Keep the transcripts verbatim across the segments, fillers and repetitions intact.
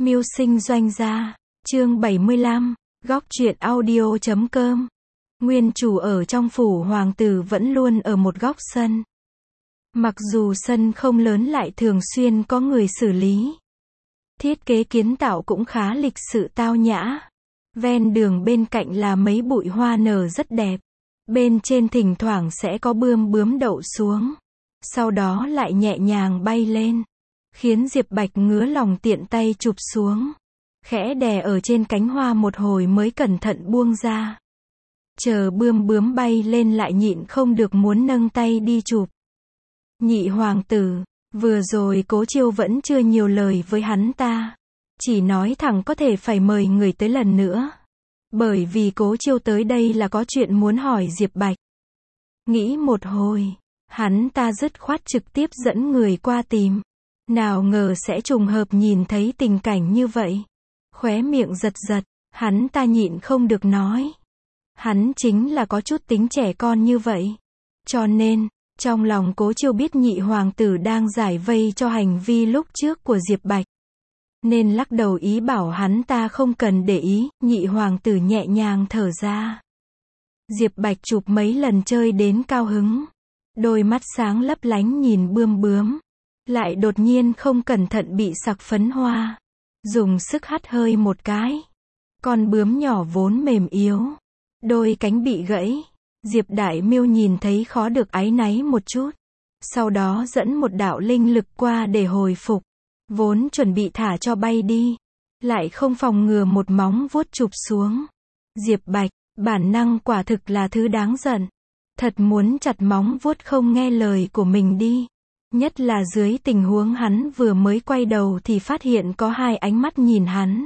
Mưu sinh doanh gia, chương bảy mươi lăm, góc truyện audio chấm com. Nguyên chủ ở trong phủ hoàng tử vẫn luôn ở một góc sân. Mặc dù sân không lớn lại thường xuyên có người xử lý. Thiết kế kiến tạo cũng khá lịch sự tao nhã. Ven đường bên cạnh là mấy bụi hoa nở rất đẹp. Bên trên thỉnh thoảng sẽ có bươm bướm đậu xuống. Sau đó lại nhẹ nhàng bay lên. Khiến Diệp Bạch ngứa lòng tiện tay chụp xuống. Khẽ đè ở trên cánh hoa một hồi mới cẩn thận buông ra. Chờ bươm bướm bay lên lại nhịn không được muốn nâng tay đi chụp. Nhị hoàng tử, vừa rồi Cố Chiêu vẫn chưa nhiều lời với hắn ta. Chỉ nói thẳng có thể phải mời người tới lần nữa. Bởi vì Cố Chiêu tới đây là có chuyện muốn hỏi Diệp Bạch. Nghĩ một hồi, hắn ta dứt khoát trực tiếp dẫn người qua tìm. Nào ngờ sẽ trùng hợp nhìn thấy tình cảnh như vậy. Khóe miệng giật giật, hắn ta nhịn không được nói. Hắn chính là có chút tính trẻ con như vậy. Cho nên, trong lòng Cố Chiêu biết nhị hoàng tử đang giải vây cho hành vi lúc trước của Diệp Bạch. Nên lắc đầu ý bảo hắn ta không cần để ý, nhị hoàng tử nhẹ nhàng thở ra. Diệp Bạch chụp mấy lần chơi đến cao hứng. Đôi mắt sáng lấp lánh nhìn bươm bướm. Lại đột nhiên không cẩn thận bị sặc phấn hoa. Dùng sức hắt hơi một cái. Con bướm nhỏ vốn mềm yếu. Đôi cánh bị gãy. Diệp Đại Miêu nhìn thấy khó được áy náy một chút. Sau đó dẫn một đạo linh lực qua để hồi phục. Vốn chuẩn bị thả cho bay đi. Lại không phòng ngừa một móng vuốt chụp xuống. Diệp Bạch, bản năng quả thực là thứ đáng giận. Thật muốn chặt móng vuốt không nghe lời của mình đi. Nhất là dưới tình huống hắn vừa mới quay đầu thì phát hiện có hai ánh mắt nhìn hắn.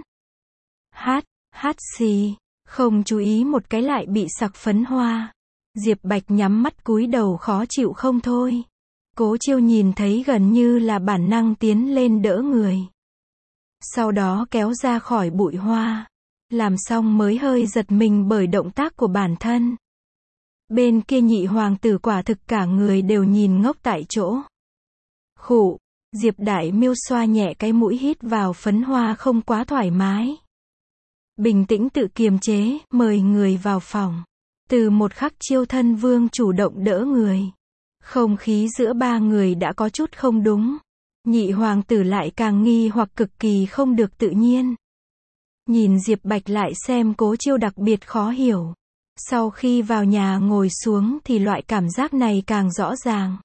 Hát, hát xì, không chú ý một cái lại bị sặc phấn hoa. Diệp Bạch nhắm mắt cúi đầu khó chịu không thôi. Cố Chiêu nhìn thấy gần như là bản năng tiến lên đỡ người. Sau đó kéo ra khỏi bụi hoa. Làm xong mới hơi giật mình bởi động tác của bản thân. Bên kia nhị hoàng tử quả thực cả người đều nhìn ngốc tại chỗ. Khụ, Diệp Đại Miêu xoa nhẹ cái mũi hít vào phấn hoa không quá thoải mái. Bình tĩnh tự kiềm chế, mời người vào phòng. Từ một khắc Chiêu thân vương chủ động đỡ người. Không khí giữa ba người đã có chút không đúng. Nhị hoàng tử lại càng nghi hoặc cực kỳ không được tự nhiên. Nhìn Diệp Bạch lại xem Cố Chiêu đặc biệt khó hiểu. Sau khi vào nhà ngồi xuống thì loại cảm giác này càng rõ ràng.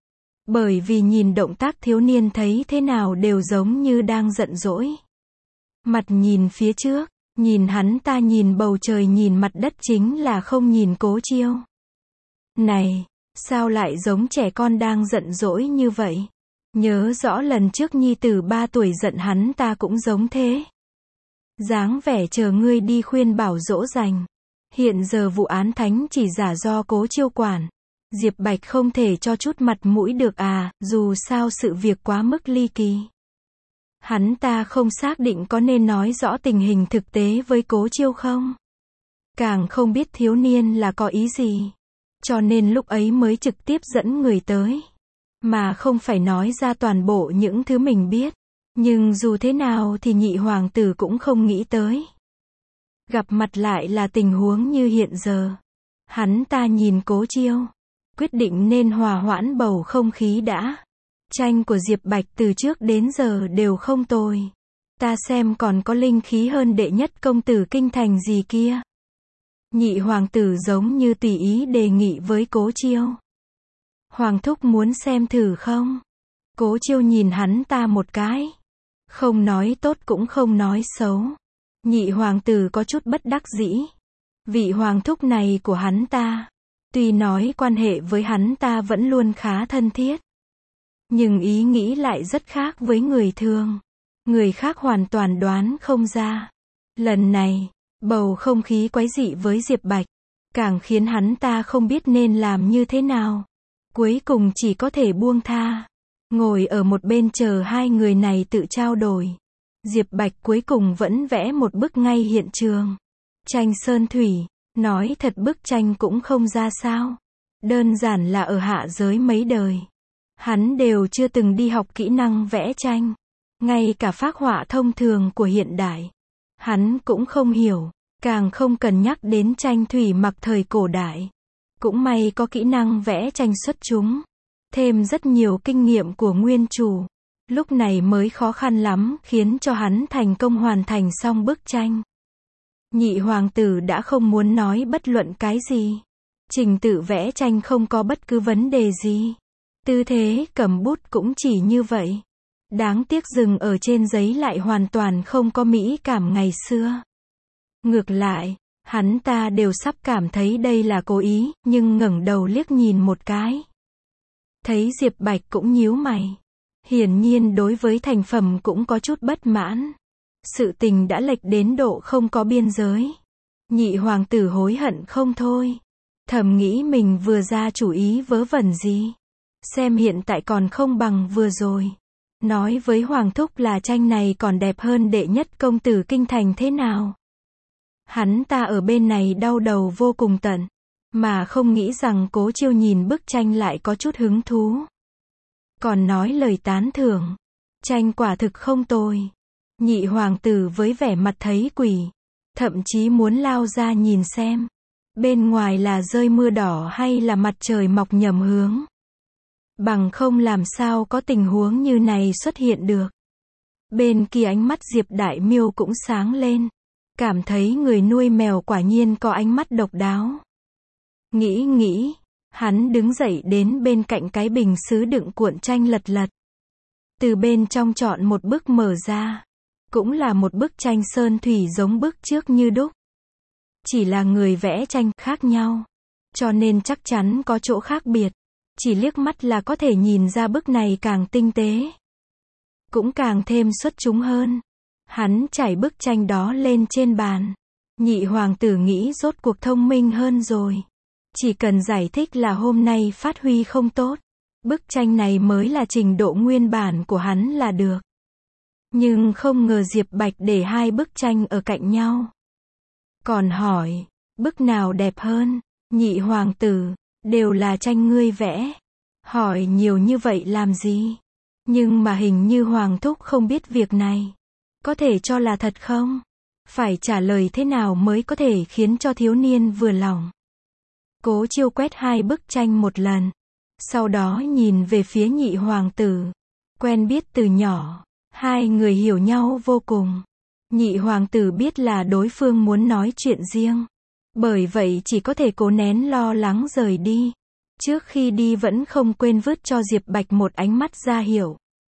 Bởi vì nhìn động tác thiếu niên thấy thế nào đều giống như đang giận dỗi. Mặt nhìn phía trước, nhìn hắn ta nhìn bầu trời nhìn mặt đất chính là không nhìn Cố Chiêu. Này, sao lại giống trẻ con đang giận dỗi như vậy? Nhớ rõ lần trước nhi tử ba tuổi giận hắn ta cũng giống thế. Dáng vẻ chờ ngươi đi khuyên bảo dỗ dành. Hiện giờ vụ án thánh chỉ giả do Cố Chiêu quản. Diệp Bạch không thể cho chút mặt mũi được à, dù sao sự việc quá mức ly kỳ. Hắn ta không xác định có nên nói rõ tình hình thực tế với Cố Chiêu không? Càng không biết thiếu niên là có ý gì. Cho nên lúc ấy mới trực tiếp dẫn người tới. Mà không phải nói ra toàn bộ những thứ mình biết. Nhưng dù thế nào thì nhị hoàng tử cũng không nghĩ tới. Gặp mặt lại là tình huống như hiện giờ. Hắn ta nhìn Cố Chiêu. Quyết định nên hòa hoãn bầu không khí đã. Tranh của Diệp Bạch từ trước đến giờ đều không tồi. Ta xem còn có linh khí hơn đệ nhất công tử kinh thành gì kia. Nhị hoàng tử giống như tùy ý đề nghị với Cố Chiêu. Hoàng thúc muốn xem thử không? Cố Chiêu nhìn hắn ta một cái. Không nói tốt cũng không nói xấu. Nhị hoàng tử có chút bất đắc dĩ. Vị hoàng thúc này của hắn ta. Tuy nói quan hệ với hắn ta vẫn luôn khá thân thiết. Nhưng ý nghĩ lại rất khác với người thường. Người khác hoàn toàn đoán không ra. Lần này, bầu không khí quái dị với Diệp Bạch. Càng khiến hắn ta không biết nên làm như thế nào. Cuối cùng chỉ có thể buông tha. Ngồi ở một bên chờ hai người này tự trao đổi. Diệp Bạch cuối cùng vẫn vẽ một bức ngay hiện trường. Tranh sơn thủy. Nói thật bức tranh cũng không ra sao. Đơn giản là ở hạ giới mấy đời. Hắn đều chưa từng đi học kỹ năng vẽ tranh. Ngay cả phác họa thông thường của hiện đại, hắn cũng không hiểu, càng không cần nhắc đến tranh thủy mặc thời cổ đại. Cũng may có kỹ năng vẽ tranh xuất chúng, thêm rất nhiều kinh nghiệm của nguyên chủ, lúc này mới khó khăn lắm khiến cho hắn thành công hoàn thành xong bức tranh. Nhị hoàng tử đã không muốn nói bất luận cái gì. Trình tự vẽ tranh không có bất cứ vấn đề gì. Tư thế cầm bút cũng chỉ như vậy. Đáng tiếc dừng ở trên giấy lại hoàn toàn không có mỹ cảm ngày xưa. Ngược lại, hắn ta đều sắp cảm thấy đây là cố ý, nhưng ngẩng đầu liếc nhìn một cái. Thấy Diệp Bạch cũng nhíu mày. Hiển nhiên đối với thành phẩm cũng có chút bất mãn. Sự tình đã lệch đến độ không có biên giới. Nhị hoàng tử hối hận không thôi. Thầm nghĩ mình vừa ra chủ ý vớ vẩn gì. Xem hiện tại còn không bằng vừa rồi. Nói với Hoàng Thúc là tranh này còn đẹp hơn đệ nhất công tử kinh thành thế nào. Hắn ta ở bên này đau đầu vô cùng tận. Mà không nghĩ rằng Cố Chiêu nhìn bức tranh lại có chút hứng thú. Còn nói lời tán thưởng. Tranh quả thực không tồi. Nhị hoàng tử với vẻ mặt thấy quỷ. Thậm chí muốn lao ra nhìn xem. Bên ngoài là rơi mưa đỏ hay là mặt trời mọc nhầm hướng. Bằng không làm sao có tình huống như này xuất hiện được. Bên kia ánh mắt Diệp Đại Miêu cũng sáng lên. Cảm thấy người nuôi mèo quả nhiên có ánh mắt độc đáo. Nghĩ nghĩ, hắn đứng dậy đến bên cạnh cái bình sứ đựng cuộn tranh lật lật. Từ bên trong chọn một bức mở ra. Cũng là một bức tranh sơn thủy giống bức trước như đúc. Chỉ là người vẽ tranh khác nhau. Cho nên chắc chắn có chỗ khác biệt. Chỉ liếc mắt là có thể nhìn ra bức này càng tinh tế. Cũng càng thêm xuất chúng hơn. Hắn trải bức tranh đó lên trên bàn. Nhị hoàng tử nghĩ rốt cuộc thông minh hơn rồi. Chỉ cần giải thích là hôm nay phát huy không tốt. Bức tranh này mới là trình độ nguyên bản của hắn là được. Nhưng không ngờ Diệp Bạch để hai bức tranh ở cạnh nhau. Còn hỏi, bức nào đẹp hơn? Nhị hoàng tử, đều là tranh ngươi vẽ. Hỏi nhiều như vậy làm gì? Nhưng mà hình như Hoàng Thúc không biết việc này. Có thể cho là thật không? Phải trả lời thế nào mới có thể khiến cho thiếu niên vừa lòng? Cố Chiêu quét hai bức tranh một lần. Sau đó nhìn về phía nhị hoàng tử. Quen biết từ nhỏ. Hai người hiểu nhau vô cùng. Nhị hoàng tử biết là đối phương muốn nói chuyện riêng. Bởi vậy chỉ có thể cố nén lo lắng rời đi. Trước khi đi vẫn không quên vứt cho Diệp Bạch một ánh mắt ra hiệu.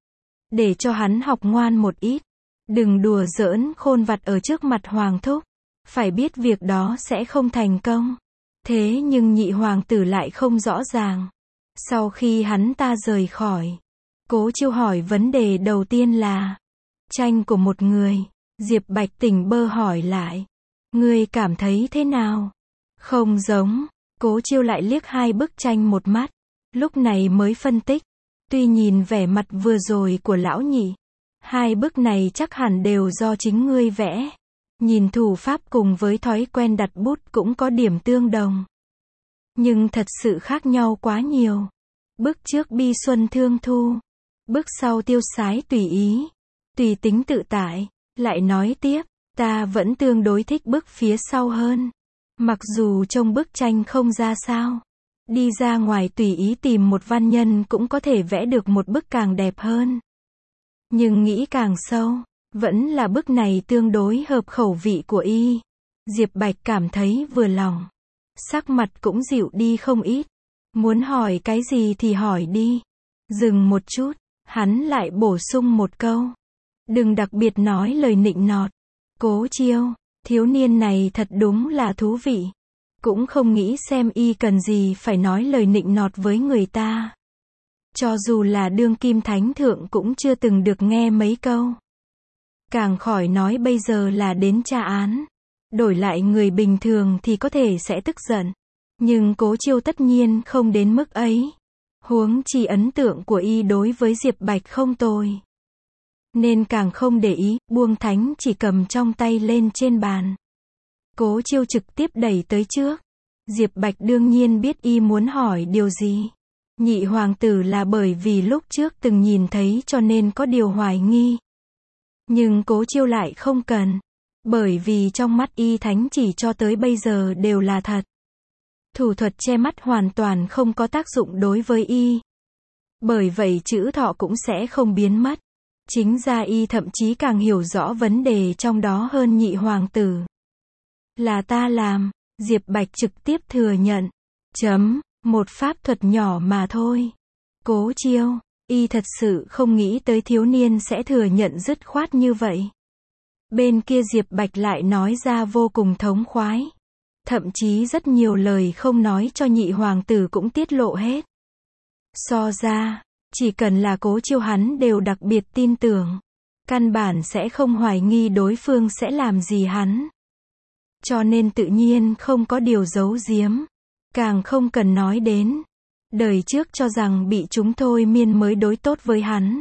Để cho hắn học ngoan một ít. Đừng đùa giỡn khôn vặt ở trước mặt Hoàng Thúc. Phải biết việc đó sẽ không thành công. Thế nhưng nhị hoàng tử lại không rõ ràng. Sau khi hắn ta rời khỏi, Cố Chiêu hỏi vấn đề đầu tiên là tranh của một người. Diệp Bạch tỉnh bơ hỏi lại. Ngươi cảm thấy thế nào? Không giống. Cố Chiêu lại liếc hai bức tranh một mắt. Lúc này mới phân tích. Tuy nhìn vẻ mặt vừa rồi của lão nhị. Hai bức này chắc hẳn đều do chính ngươi vẽ. Nhìn thủ pháp cùng với thói quen đặt bút cũng có điểm tương đồng. Nhưng thật sự khác nhau quá nhiều. Bức trước bi xuân thương thu. Bức sau tiêu sái tùy ý. Tùy tính tự tại. Lại nói tiếp, ta vẫn tương đối thích bức phía sau hơn. Mặc dù trong bức tranh không ra sao. Đi ra ngoài tùy ý tìm một văn nhân cũng có thể vẽ được một bức càng đẹp hơn. Nhưng nghĩ càng sâu, vẫn là bức này tương đối hợp khẩu vị của y. Diệp Bạch cảm thấy vừa lòng. Sắc mặt cũng dịu đi không ít. Muốn hỏi cái gì thì hỏi đi. Dừng một chút, hắn lại bổ sung một câu. Đừng đặc biệt nói lời nịnh nọt. Cố Chiêu, thiếu niên này thật đúng là thú vị. Cũng không nghĩ xem y cần gì phải nói lời nịnh nọt với người ta. Cho dù là đương kim thánh thượng cũng chưa từng được nghe mấy câu. Càng khỏi nói bây giờ là đến tra án. Đổi lại người bình thường thì có thể sẽ tức giận. Nhưng Cố Chiêu tất nhiên không đến mức ấy. Huống chi ấn tượng của y đối với Diệp Bạch không tồi. Nên càng không để ý, buông thánh chỉ cầm trong tay lên trên bàn. Cố Chiêu trực tiếp đẩy tới trước. Diệp Bạch đương nhiên biết y muốn hỏi điều gì. Nhị hoàng tử là bởi vì lúc trước từng nhìn thấy cho nên có điều hoài nghi. Nhưng Cố Chiêu lại không cần. Bởi vì trong mắt y thánh chỉ cho tới bây giờ đều là thật. Thủ thuật che mắt hoàn toàn không có tác dụng đối với y. Bởi vậy chữ thọ cũng sẽ không biến mất. Chính ra y thậm chí càng hiểu rõ vấn đề trong đó hơn nhị hoàng tử. Là ta làm, Diệp Bạch trực tiếp thừa nhận. Chấm, một pháp thuật nhỏ mà thôi. Cố Chiêu, y thật sự không nghĩ tới thiếu niên sẽ thừa nhận dứt khoát như vậy. Bên kia Diệp Bạch lại nói ra vô cùng thống khoái. Thậm chí rất nhiều lời không nói cho nhị hoàng tử cũng tiết lộ hết. So ra, chỉ cần là Cố Chiêu hắn đều đặc biệt tin tưởng. Căn bản sẽ không hoài nghi đối phương sẽ làm gì hắn. Cho nên tự nhiên không có điều giấu giếm. Càng không cần nói đến. Đời trước cho rằng bị chúng thôi miên mới đối tốt với hắn.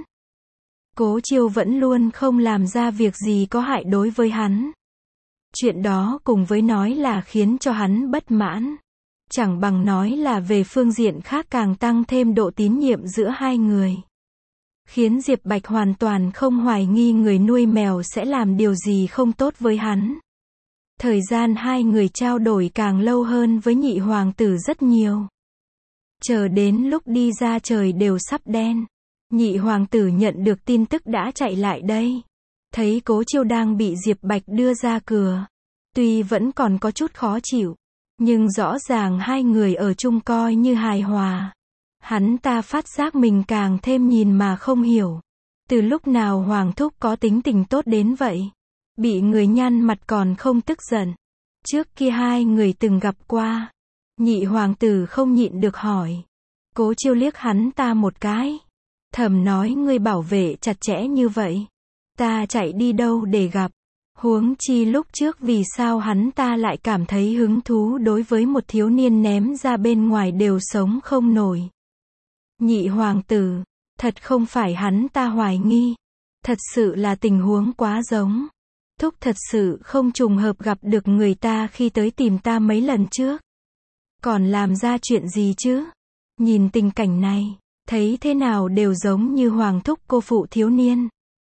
Cố Chiêu vẫn luôn không làm ra việc gì có hại đối với hắn. Chuyện đó cùng với nói là khiến cho hắn bất mãn. Chẳng bằng nói là về phương diện khác càng tăng thêm độ tín nhiệm giữa hai người. Khiến Diệp Bạch hoàn toàn không hoài nghi người nuôi mèo sẽ làm điều gì không tốt với hắn. Thời gian hai người trao đổi càng lâu hơn với nhị hoàng tử rất nhiều. Chờ đến lúc đi ra trời đều sắp đen. Nhị hoàng tử nhận được tin tức đã chạy lại đây. Thấy Cố Chiêu đang bị Diệp Bạch đưa ra cửa. Tuy vẫn còn có chút khó chịu. Nhưng rõ ràng hai người ở chung coi như hài hòa. Hắn ta phát giác mình càng thêm nhìn mà không hiểu. Từ lúc nào Hoàng Thúc có tính tình tốt đến vậy? Bị người nhăn mặt còn không tức giận. Trước kia hai người từng gặp qua. Nhị hoàng tử không nhịn được hỏi. Cố Chiêu liếc hắn ta một cái. Thầm nói ngươi bảo vệ chặt chẽ như vậy. Ta chạy đi đâu để gặp. Huống chi lúc trước vì sao hắn ta lại cảm thấy hứng thú đối với một thiếu niên ném ra bên ngoài đều sống không nổi. Nhị hoàng tử, thật không phải hắn ta hoài nghi. Thật sự là tình huống quá giống. Thúc thật sự không trùng hợp gặp được người ta khi tới tìm ta mấy lần trước. Còn làm ra chuyện gì chứ? Nhìn tình cảnh này, thấy thế nào đều giống như Hoàng Thúc cô phụ thiếu niên.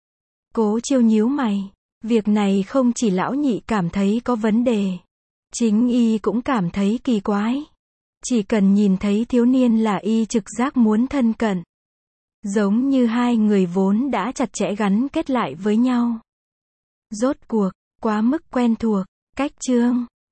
Cố Chiêu nhíu mày. Việc này không chỉ lão nhị cảm thấy có vấn đề. Chính y cũng cảm thấy kỳ quái. Chỉ cần nhìn thấy thiếu niên là y trực giác muốn thân cận. Giống như hai người vốn đã chặt chẽ gắn kết lại với nhau. Rốt cuộc, quá mức quen thuộc, cách chương.